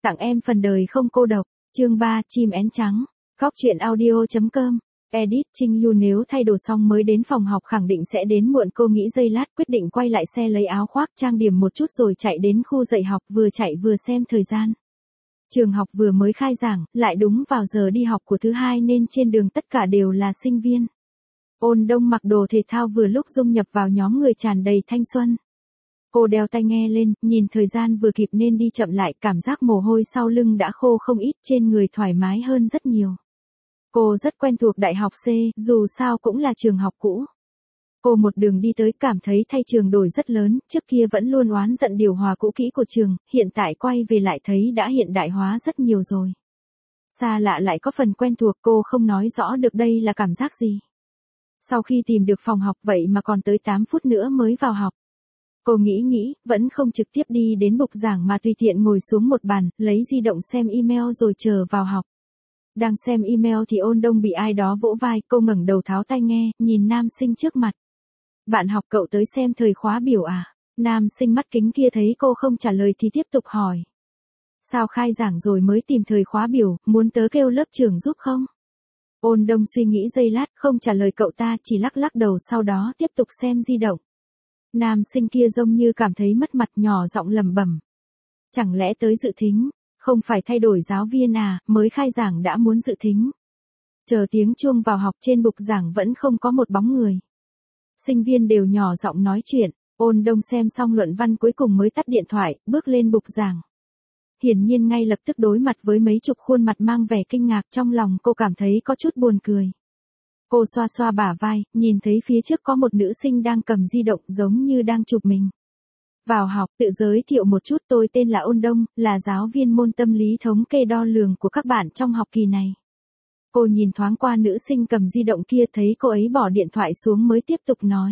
Tặng em phần đời không cô độc. Chương 3, chim én trắng. Góc truyện audio.com. Edit Trinh Yu nếu thay đồ xong mới đến phòng học khẳng định sẽ đến muộn, cô nghĩ giây lát quyết định quay lại xe lấy áo khoác trang điểm một chút rồi chạy đến khu dạy học, vừa chạy vừa xem thời gian. Trường học vừa mới khai giảng, lại đúng vào giờ đi học của thứ hai nên trên đường tất cả đều là sinh viên. Ôn Đông mặc đồ thể thao vừa lúc dung nhập vào nhóm người tràn đầy thanh xuân. Cô đeo tai nghe lên, nhìn thời gian vừa kịp nên đi chậm lại, cảm giác mồ hôi sau lưng đã khô không ít, trên người thoải mái hơn rất nhiều. Cô rất quen thuộc Đại học C, dù sao cũng là trường học cũ. Cô một đường đi tới cảm thấy thay trường đổi rất lớn, trước kia vẫn luôn oán giận điều hòa cũ kỹ của trường, hiện tại quay về lại thấy đã hiện đại hóa rất nhiều rồi. Xa lạ lại có phần quen thuộc, cô không nói rõ được đây là cảm giác gì. Sau khi tìm được phòng học vậy mà còn tới 8 phút nữa mới vào học. Cô nghĩ, vẫn không trực tiếp đi đến bục giảng mà tùy tiện ngồi xuống một bàn, lấy di động xem email rồi chờ vào học. Đang xem email thì Ôn Đông bị ai đó vỗ vai, cô ngẩng đầu tháo tai nghe, nhìn nam sinh trước mặt. Bạn học cậu tới xem thời khóa biểu à? Nam sinh mắt kính kia thấy cô không trả lời thì tiếp tục hỏi. Sao khai giảng rồi mới tìm thời khóa biểu, muốn tớ kêu lớp trưởng giúp không? Ôn Đông suy nghĩ giây lát, không trả lời cậu ta, chỉ lắc lắc đầu sau đó tiếp tục xem di động. Nam sinh kia giống như cảm thấy mất mặt, nhỏ giọng lẩm bẩm. Chẳng lẽ tới dự thính, không phải thay đổi giáo viên à, mới khai giảng đã muốn dự thính. Chờ tiếng chuông vào học, trên bục giảng vẫn không có một bóng người. Sinh viên đều nhỏ giọng nói chuyện, Ôn Đông xem xong luận văn cuối cùng mới tắt điện thoại, bước lên bục giảng. Hiển nhiên ngay lập tức đối mặt với mấy chục khuôn mặt mang vẻ kinh ngạc, trong lòng cô cảm thấy có chút buồn cười. Cô xoa xoa bả vai, nhìn thấy phía trước có một nữ sinh đang cầm di động giống như đang chụp mình. Vào học, tự giới thiệu một chút, tôi tên là Ôn Đông, là giáo viên môn tâm lý thống kê đo lường của các bạn trong học kỳ này. Cô nhìn thoáng qua nữ sinh cầm di động kia, thấy cô ấy bỏ điện thoại xuống mới tiếp tục nói.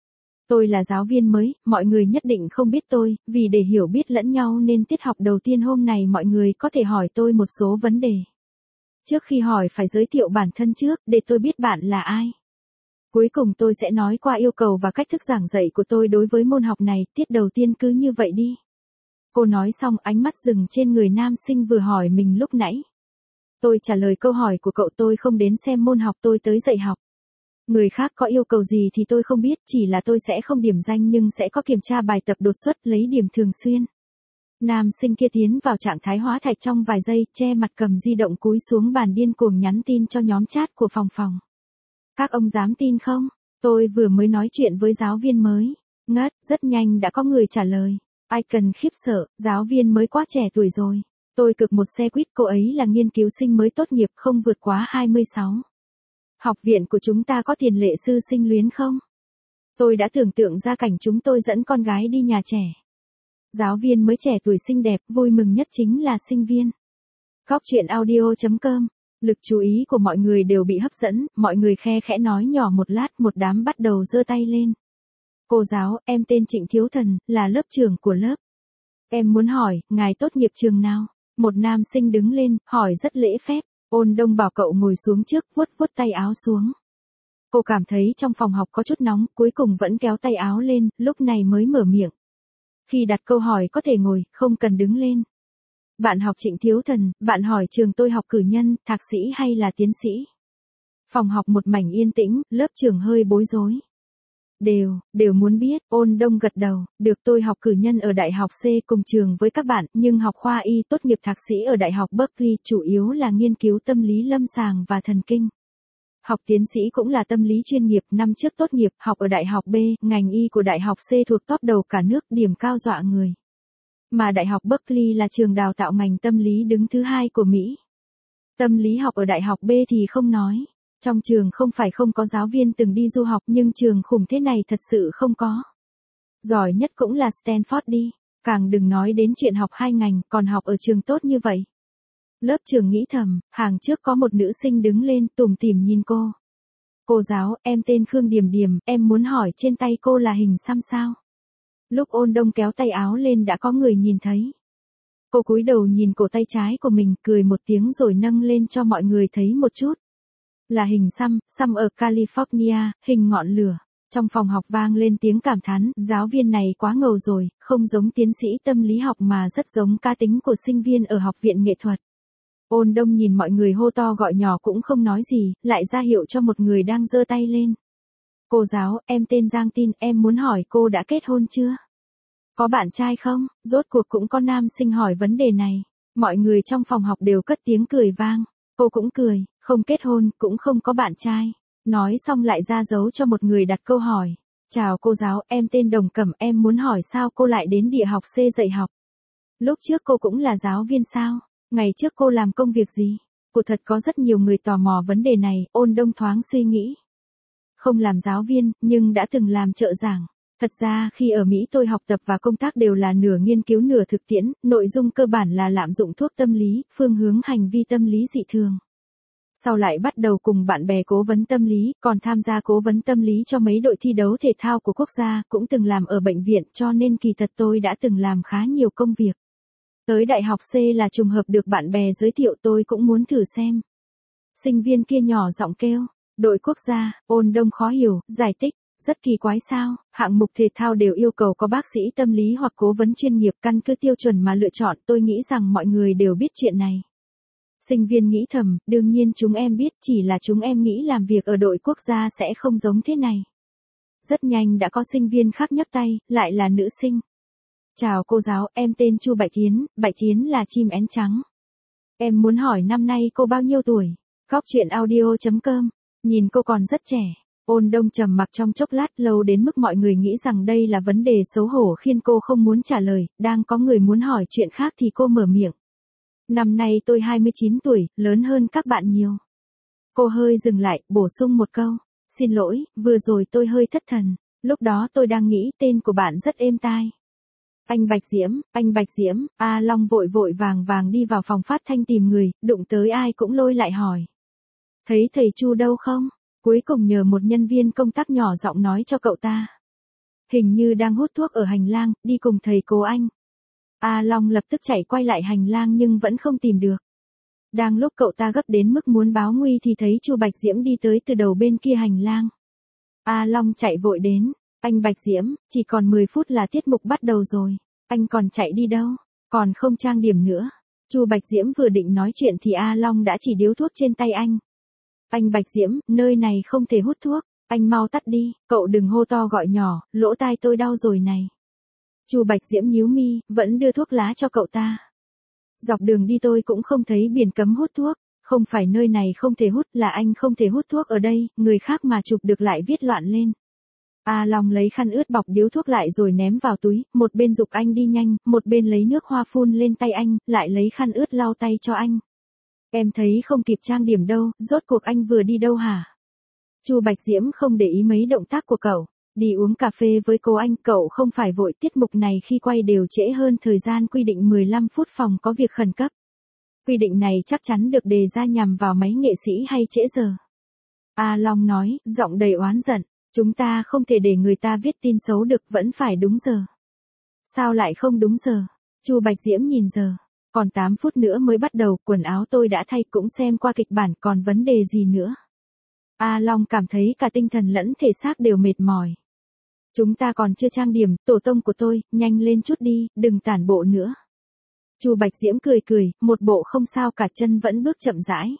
Tôi là giáo viên mới, mọi người nhất định không biết tôi, vì để hiểu biết lẫn nhau nên tiết học đầu tiên hôm này mọi người có thể hỏi tôi một số vấn đề. Trước khi hỏi phải giới thiệu bản thân trước, để tôi biết bạn là ai. Cuối cùng tôi sẽ nói qua yêu cầu và cách thức giảng dạy của tôi đối với môn học này, tiết đầu tiên cứ như vậy đi. Cô nói xong ánh mắt dừng trên người nam sinh vừa hỏi mình lúc nãy. Tôi trả lời câu hỏi của cậu, tôi không đến xem môn học, tôi tới dạy học. Người khác có yêu cầu gì thì tôi không biết, chỉ là tôi sẽ không điểm danh nhưng sẽ có kiểm tra bài tập đột xuất, lấy điểm thường xuyên. Nam sinh kia tiến vào trạng thái hóa thạch trong vài giây, che mặt cầm di động cúi xuống bàn điên cuồng nhắn tin cho nhóm chat của phòng. Các ông dám tin không? Tôi vừa mới nói chuyện với giáo viên mới. Ngất, rất nhanh đã có người trả lời. Ai cần khiếp sợ, giáo viên mới quá trẻ tuổi rồi. Tôi cực một xe quýt, cô ấy là nghiên cứu sinh mới tốt nghiệp, không vượt quá 26. Học viện của chúng ta có tiền lệ sư sinh luyến không? Tôi đã tưởng tượng ra cảnh chúng tôi dẫn con gái đi nhà trẻ. Giáo viên mới trẻ tuổi xinh đẹp, vui mừng nhất chính là sinh viên. Góc truyện audio.com. Lực chú ý của mọi người đều bị hấp dẫn, mọi người khe khẽ nói nhỏ một lát, một đám bắt đầu giơ tay lên. Cô giáo, em tên Trịnh Thiếu Thần, là lớp trưởng của lớp. Em muốn hỏi, ngài tốt nghiệp trường nào? Một nam sinh đứng lên, hỏi rất lễ phép. Ôn Đông bảo cậu ngồi xuống trước, vuốt tay áo xuống. Cô cảm thấy trong phòng học có chút nóng, cuối cùng vẫn kéo tay áo lên, lúc này mới mở miệng. Khi đặt câu hỏi có thể ngồi, không cần đứng lên. Bạn học Trịnh Thiếu Thần, bạn hỏi trường tôi học cử nhân, thạc sĩ hay là tiến sĩ? Phòng học một mảnh yên tĩnh, lớp trưởng hơi bối rối. Đều muốn biết, Ôn Đông gật đầu, được, tôi học cử nhân ở Đại học C cùng trường với các bạn, nhưng học khoa y, tốt nghiệp thạc sĩ ở Đại học Berkeley, chủ yếu là nghiên cứu tâm lý lâm sàng và thần kinh. Học tiến sĩ cũng là tâm lý chuyên nghiệp, năm trước tốt nghiệp, học ở Đại học B, ngành y của Đại học C thuộc top đầu cả nước, điểm cao dọa người. Mà Đại học Berkeley là trường đào tạo ngành tâm lý đứng thứ 2 của Mỹ. Tâm lý học ở Đại học B thì không nói. Trong trường không phải không có giáo viên từng đi du học nhưng trường khủng thế này thật sự không có. Giỏi nhất cũng là Stanford đi. Càng đừng nói đến chuyện học 2 ngành, còn học ở trường tốt như vậy. Lớp trưởng nghĩ thầm, hàng trước có một nữ sinh đứng lên, tủm tỉm nhìn cô. Cô giáo, em tên Khương Điềm Điềm, em muốn hỏi trên tay cô là hình xăm sao? Lúc Ôn Đông kéo tay áo lên đã có người nhìn thấy. Cô cúi đầu nhìn cổ tay trái của mình, cười một tiếng rồi nâng lên cho mọi người thấy một chút. Là hình xăm ở California, hình ngọn lửa. Trong phòng học vang lên tiếng cảm thán, giáo viên này quá ngầu rồi, không giống tiến sĩ tâm lý học mà rất giống cá tính của sinh viên ở học viện nghệ thuật. Ôn Đông nhìn mọi người hô to gọi nhỏ cũng không nói gì, lại ra hiệu cho một người đang giơ tay lên. Cô giáo, em tên Giang Tin, em muốn hỏi cô đã kết hôn chưa? Có bạn trai không? Rốt cuộc cũng có nam sinh hỏi vấn đề này. Mọi người trong phòng học đều cất tiếng cười vang. Cô cũng cười, không kết hôn, cũng không có bạn trai. Nói xong lại ra dấu cho một người đặt câu hỏi. Chào cô giáo, em tên Đồng Cẩm, em muốn hỏi sao cô lại đến địa học C dạy học? Lúc trước cô cũng là giáo viên sao? Ngày trước cô làm công việc gì? Cô thật có rất nhiều người tò mò vấn đề này, Ôn Đông thoáng suy nghĩ. Không làm giáo viên, nhưng đã từng làm trợ giảng. Thật ra khi ở Mỹ tôi học tập và công tác đều là nửa nghiên cứu nửa thực tiễn, nội dung cơ bản là lạm dụng thuốc tâm lý, phương hướng hành vi tâm lý dị thường. Sau lại bắt đầu cùng bạn bè cố vấn tâm lý, còn tham gia cố vấn tâm lý cho mấy đội thi đấu thể thao của quốc gia, cũng từng làm ở bệnh viện cho nên kỳ thật tôi đã từng làm khá nhiều công việc. Tới đại học C là trùng hợp được bạn bè giới thiệu tôi cũng muốn thử xem. Sinh viên kia nhỏ giọng kêu, đội quốc gia, Ôn Đông khó hiểu, giải thích. Rất kỳ quái sao, hạng mục thể thao đều yêu cầu có bác sĩ tâm lý hoặc cố vấn chuyên nghiệp căn cứ tiêu chuẩn mà lựa chọn, tôi nghĩ rằng mọi người đều biết chuyện này. Sinh viên nghĩ thầm, đương nhiên chúng em biết, chỉ là chúng em nghĩ làm việc ở đội quốc gia sẽ không giống thế này. Rất nhanh đã có sinh viên khác nhấc tay, lại là nữ sinh. Chào cô giáo, em tên Chu Bạch Tiến là chim én trắng. Em muốn hỏi năm nay cô bao nhiêu tuổi? Góc chuyện audio.com, nhìn cô còn rất trẻ. Ôn Đông trầm mặc trong chốc lát lâu đến mức mọi người nghĩ rằng đây là vấn đề xấu hổ khiến cô không muốn trả lời, đang có người muốn hỏi chuyện khác thì cô mở miệng. Năm nay tôi 29 tuổi, lớn hơn các bạn nhiều. Cô hơi dừng lại, bổ sung một câu. Xin lỗi, vừa rồi tôi hơi thất thần, lúc đó tôi đang nghĩ tên của bạn rất êm tai. Anh Bạch Diễm, A Long vội vội vàng đi vào phòng phát thanh tìm người, đụng tới ai cũng lôi lại hỏi. Thấy thầy Chu đâu không? Cuối cùng nhờ một nhân viên công tác nhỏ giọng nói cho cậu ta. Hình như đang hút thuốc ở hành lang, đi cùng thầy cô anh. A Long lập tức chạy quay lại hành lang nhưng vẫn không tìm được. Đang lúc cậu ta gấp đến mức muốn báo nguy thì thấy Chu Bạch Diễm đi tới từ đầu bên kia hành lang. A Long chạy vội đến. Anh Bạch Diễm, chỉ còn 10 phút là tiết mục bắt đầu rồi. Anh còn chạy đi đâu? Còn không trang điểm nữa. Chu Bạch Diễm vừa định nói chuyện thì A Long đã chỉ điếu thuốc trên tay anh. Anh Bạch Diễm, nơi này không thể hút thuốc, anh mau tắt đi, cậu đừng hô to gọi nhỏ, lỗ tai tôi đau rồi này. Chu Bạch Diễm nhíu mi, vẫn đưa thuốc lá cho cậu ta. Dọc đường đi tôi cũng không thấy biển cấm hút thuốc, không phải nơi này không thể hút, là anh không thể hút thuốc ở đây, người khác mà chụp được lại viết loạn lên. A Long lấy khăn ướt bọc điếu thuốc lại rồi ném vào túi, một bên giục anh đi nhanh, một bên lấy nước hoa phun lên tay anh, lại lấy khăn ướt lau tay cho anh. Em thấy không kịp trang điểm đâu, rốt cuộc anh vừa đi đâu hả? Chu Bạch Diễm không để ý mấy động tác của cậu, đi uống cà phê với cô anh, cậu không phải vội, tiết mục này khi quay đều trễ hơn thời gian quy định 15 phút phòng có việc khẩn cấp. Quy định này chắc chắn được đề ra nhằm vào mấy nghệ sĩ hay trễ giờ. A Long nói, giọng đầy oán giận, chúng ta không thể để người ta viết tin xấu được, vẫn phải đúng giờ. Sao lại không đúng giờ? Chu Bạch Diễm nhìn giờ. Còn 8 phút nữa mới bắt đầu, quần áo tôi đã thay, cũng xem qua kịch bản, còn vấn đề gì nữa? A Long cảm thấy cả tinh thần lẫn thể xác đều mệt mỏi. Chúng ta còn chưa trang điểm, tổ tông của tôi, nhanh lên chút đi, đừng tản bộ nữa. Chu Bạch Diễm cười, một bộ không sao cả, chân vẫn bước chậm rãi.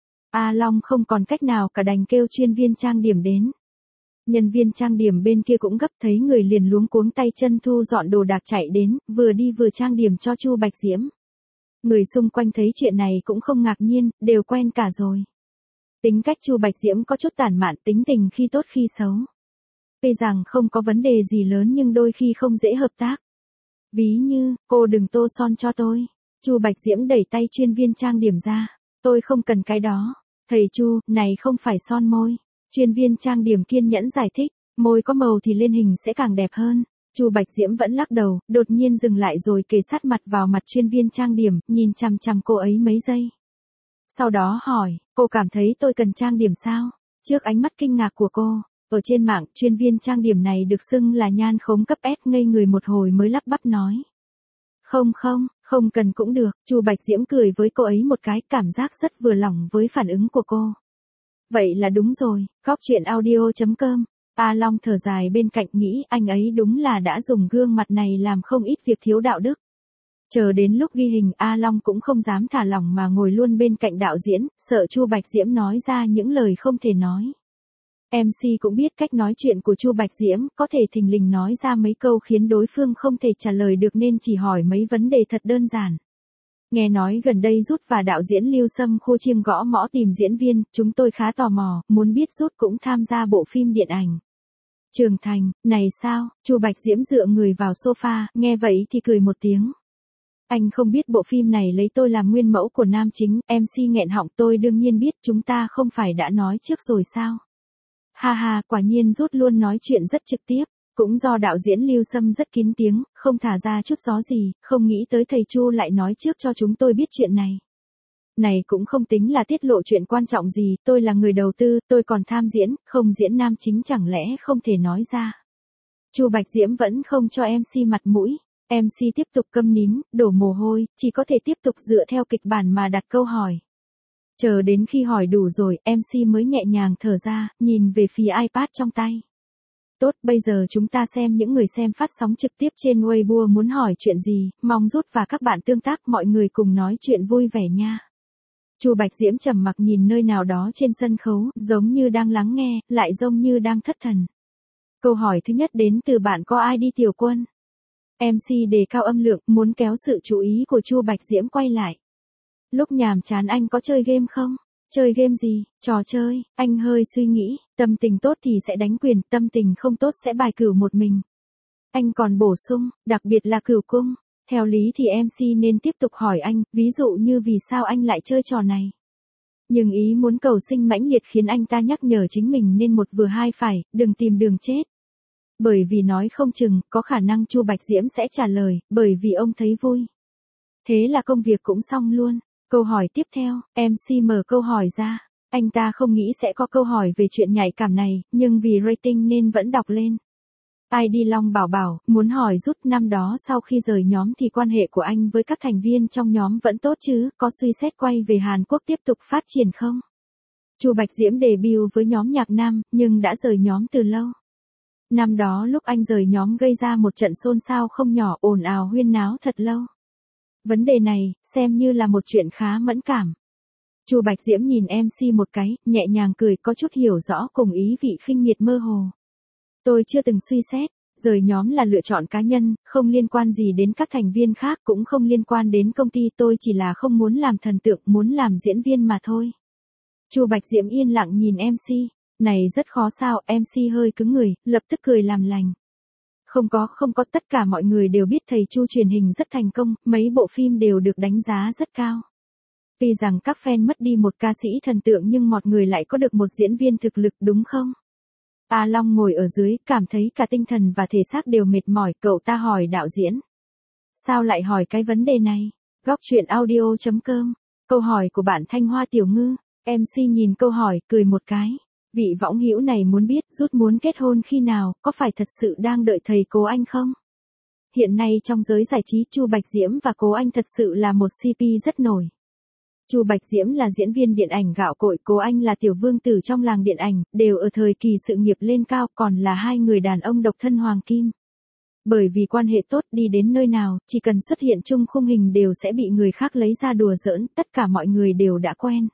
A Long không còn cách nào cả đành kêu chuyên viên trang điểm đến. Nhân viên trang điểm bên kia cũng gấp, thấy người liền luống cuống tay chân thu dọn đồ đạc chạy đến, vừa đi vừa trang điểm cho Chu Bạch Diễm. Người xung quanh thấy chuyện này cũng không ngạc nhiên, đều quen cả rồi. Tính cách Chu Bạch Diễm có chút tản mạn, tính tình khi tốt khi xấu. Tuy rằng không có vấn đề gì lớn nhưng đôi khi không dễ hợp tác. Ví như, cô đừng tô son cho tôi. Chu Bạch Diễm đẩy tay chuyên viên trang điểm ra. Tôi không cần cái đó. Thầy Chu, này không phải son môi. Chuyên viên trang điểm kiên nhẫn giải thích, môi có màu thì lên hình sẽ càng đẹp hơn. Chu Bạch Diễm vẫn lắc đầu, đột nhiên dừng lại rồi kề sát mặt vào mặt chuyên viên trang điểm, nhìn chằm chằm cô ấy mấy giây. Sau đó hỏi, cô cảm thấy tôi cần trang điểm sao? Trước ánh mắt kinh ngạc của cô, ở trên mạng, chuyên viên trang điểm này được xưng là nhan khống cấp S, ngây người một hồi mới lắp bắp nói. Không cần cũng được, Chu Bạch Diễm cười với cô ấy một cái, cảm giác rất vừa lòng với phản ứng của cô. Vậy là đúng rồi, góc chuyện audio.com A Long thở dài bên cạnh nghĩ anh ấy đúng là đã dùng gương mặt này làm không ít việc thiếu đạo đức. Chờ đến lúc ghi hình A Long cũng không dám thả lỏng mà ngồi luôn bên cạnh đạo diễn, sợ Chu Bạch Diễm nói ra những lời không thể nói. MC cũng biết cách nói chuyện của Chu Bạch Diễm, có thể thình lình nói ra mấy câu khiến đối phương không thể trả lời được nên chỉ hỏi mấy vấn đề thật đơn giản. Nghe nói gần đây Rút và đạo diễn Lưu Sâm khua chiêng gõ mõ tìm diễn viên, chúng tôi khá tò mò, muốn biết Rút cũng tham gia bộ phim điện ảnh Trưởng Thành, này sao? Chu Bạch Diễm dựa người vào sofa, nghe vậy thì cười một tiếng. Anh không biết bộ phim này lấy tôi làm nguyên mẫu của nam chính, MC nghẹn họng tôi đương nhiên biết, chúng ta không phải đã nói trước rồi sao? Ha ha, quả nhiên Rút luôn nói chuyện rất trực tiếp, cũng do đạo diễn Lưu Sâm rất kín tiếng, không thả ra chút gió gì, không nghĩ tới thầy Chu lại nói trước cho chúng tôi biết chuyện này. Này cũng không tính là tiết lộ chuyện quan trọng gì, tôi là người đầu tư, tôi còn tham diễn, không diễn nam chính chẳng lẽ không thể nói ra. Chu Bạch Diễm vẫn không cho MC mặt mũi. MC tiếp tục câm nín, đổ mồ hôi, chỉ có thể tiếp tục dựa theo kịch bản mà đặt câu hỏi. Chờ đến khi hỏi đủ rồi, MC mới nhẹ nhàng thở ra, nhìn về phía iPad trong tay. Tốt, bây giờ chúng ta xem những người xem phát sóng trực tiếp trên Weibo muốn hỏi chuyện gì, mong Rút và các bạn tương tác mọi người cùng nói chuyện vui vẻ nha. Chu Bạch Diễm trầm mặc nhìn nơi nào đó trên sân khấu, giống như đang lắng nghe, lại giống như đang thất thần. Câu hỏi thứ nhất đến từ bạn có ai đi Tiểu Quân. MC đề cao âm lượng, muốn kéo sự chú ý của Chu Bạch Diễm quay lại. Lúc nhàm chán anh có chơi game không? Chơi game gì? Trò chơi, anh hơi suy nghĩ, tâm tình tốt thì sẽ đánh quyền, tâm tình không tốt sẽ bài cửu một mình. Anh còn bổ sung, đặc biệt là cửu cung. Theo lý thì MC nên tiếp tục hỏi anh, ví dụ như vì sao anh lại chơi trò này. Nhưng ý muốn cầu sinh mãnh liệt khiến anh ta nhắc nhở chính mình nên một vừa hai phải, đừng tìm đường chết. Bởi vì nói không chừng, có khả năng Chu Bạch Diễm sẽ trả lời, bởi vì ông thấy vui. Thế là công việc cũng xong luôn. Câu hỏi tiếp theo, MC mở câu hỏi ra. Anh ta không nghĩ sẽ có câu hỏi về chuyện nhạy cảm này, nhưng vì rating nên vẫn đọc lên. ID Long Bảo Bảo, muốn hỏi Rút năm đó sau khi rời nhóm thì quan hệ của anh với các thành viên trong nhóm vẫn tốt chứ, có suy xét quay về Hàn Quốc tiếp tục phát triển không? Chu Bạch Diễm debut với nhóm nhạc nam, nhưng đã rời nhóm từ lâu. Năm đó lúc anh rời nhóm gây ra một trận xôn xao không nhỏ, ồn ào huyên náo thật lâu. Vấn đề này, xem như là một chuyện khá mẫn cảm. Chu Bạch Diễm nhìn MC một cái, nhẹ nhàng cười có chút hiểu rõ cùng ý vị khinh miệt mơ hồ. Tôi chưa từng suy xét, rời nhóm là lựa chọn cá nhân, không liên quan gì đến các thành viên khác cũng không liên quan đến công ty, tôi chỉ là không muốn làm thần tượng, muốn làm diễn viên mà thôi. Chu Bạch Diễm yên lặng nhìn MC, này rất khó sao, MC hơi cứng người, lập tức cười làm lành. Không có, tất cả mọi người đều biết thầy Chu truyền hình rất thành công, mấy bộ phim đều được đánh giá rất cao. Vì rằng các fan mất đi một ca sĩ thần tượng nhưng mọi người lại có được một diễn viên thực lực đúng không? A Long ngồi ở dưới, cảm thấy cả tinh thần và thể xác đều mệt mỏi, cậu ta hỏi đạo diễn. Sao lại hỏi cái vấn đề này? Góc truyện audio.com. Câu hỏi của bạn Thanh Hoa Tiểu Ngư. MC nhìn câu hỏi, cười một cái. Vị võng hữu này muốn biết Rút muốn kết hôn khi nào, có phải thật sự đang đợi thầy Cố Anh không? Hiện nay trong giới giải trí Chu Bạch Diễm và Cố Anh thật sự là một CP rất nổi. Chu Bạch Diễm là diễn viên điện ảnh gạo cội, Cố Anh là tiểu vương tử trong làng điện ảnh, đều ở thời kỳ sự nghiệp lên cao, còn là hai người đàn ông độc thân hoàng kim. Bởi vì quan hệ tốt đi đến nơi nào, chỉ cần xuất hiện chung khung hình đều sẽ bị người khác lấy ra đùa giỡn, tất cả mọi người đều đã quen.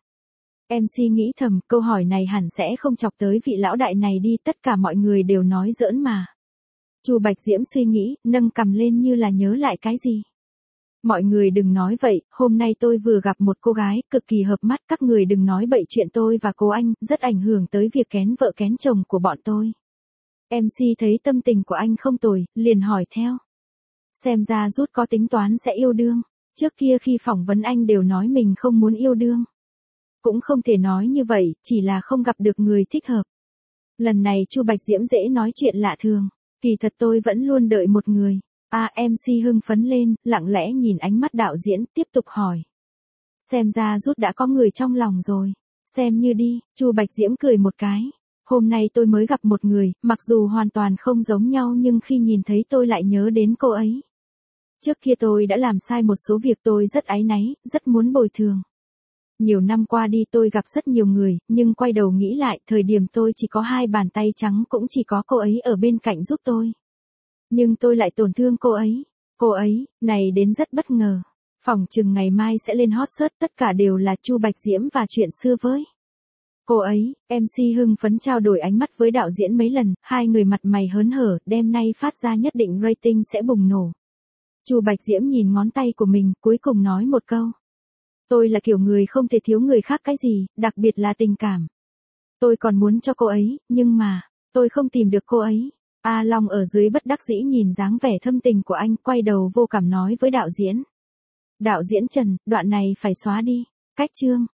MC nghĩ thầm, câu hỏi này hẳn sẽ không chọc tới vị lão đại này đi, tất cả mọi người đều nói giỡn mà. Chu Bạch Diễm suy nghĩ, nâng cằm lên như là nhớ lại cái gì. Mọi người đừng nói vậy, hôm nay tôi vừa gặp một cô gái, cực kỳ hợp mắt, các người đừng nói bậy chuyện tôi và Cố Anh, rất ảnh hưởng tới việc kén vợ kén chồng của bọn tôi. MC thấy tâm tình của anh không tồi, liền hỏi theo. Xem ra Rút có tính toán sẽ yêu đương, trước kia khi phỏng vấn anh đều nói mình không muốn yêu đương. Cũng không thể nói như vậy, chỉ là không gặp được người thích hợp. Lần này Chu Bạch Diễm dễ nói chuyện lạ thường, kỳ thật tôi vẫn luôn đợi một người. MC hưng phấn lên, lặng lẽ nhìn ánh mắt đạo diễn, tiếp tục hỏi. Xem ra Rút đã có người trong lòng rồi. Xem như đi, Chu Bạch Diễm cười một cái. Hôm nay tôi mới gặp một người, mặc dù hoàn toàn không giống nhau nhưng khi nhìn thấy tôi lại nhớ đến cô ấy. Trước kia tôi đã làm sai một số việc, tôi rất áy náy, rất muốn bồi thường. Nhiều năm qua đi tôi gặp rất nhiều người, nhưng quay đầu nghĩ lại, thời điểm tôi chỉ có 2 bàn tay trắng cũng chỉ có cô ấy ở bên cạnh giúp tôi. Nhưng tôi lại tổn thương cô ấy. Cô ấy, này đến rất bất ngờ. Phỏng chừng ngày mai sẽ lên hot search, tất cả đều là Chu Bạch Diễm và chuyện xưa với cô ấy. MC hưng phấn trao đổi ánh mắt với đạo diễn mấy lần, hai người mặt mày hớn hở, đêm nay phát ra nhất định rating sẽ bùng nổ. Chu Bạch Diễm nhìn ngón tay của mình, cuối cùng nói một câu. Tôi là kiểu người không thể thiếu người khác cái gì, đặc biệt là tình cảm. Tôi còn muốn cho cô ấy, nhưng mà, tôi không tìm được cô ấy. A Long ở dưới bất đắc dĩ nhìn dáng vẻ thâm tình của anh, quay đầu vô cảm nói với đạo diễn. Đạo diễn Trần, đoạn này phải xóa đi. Cách chương.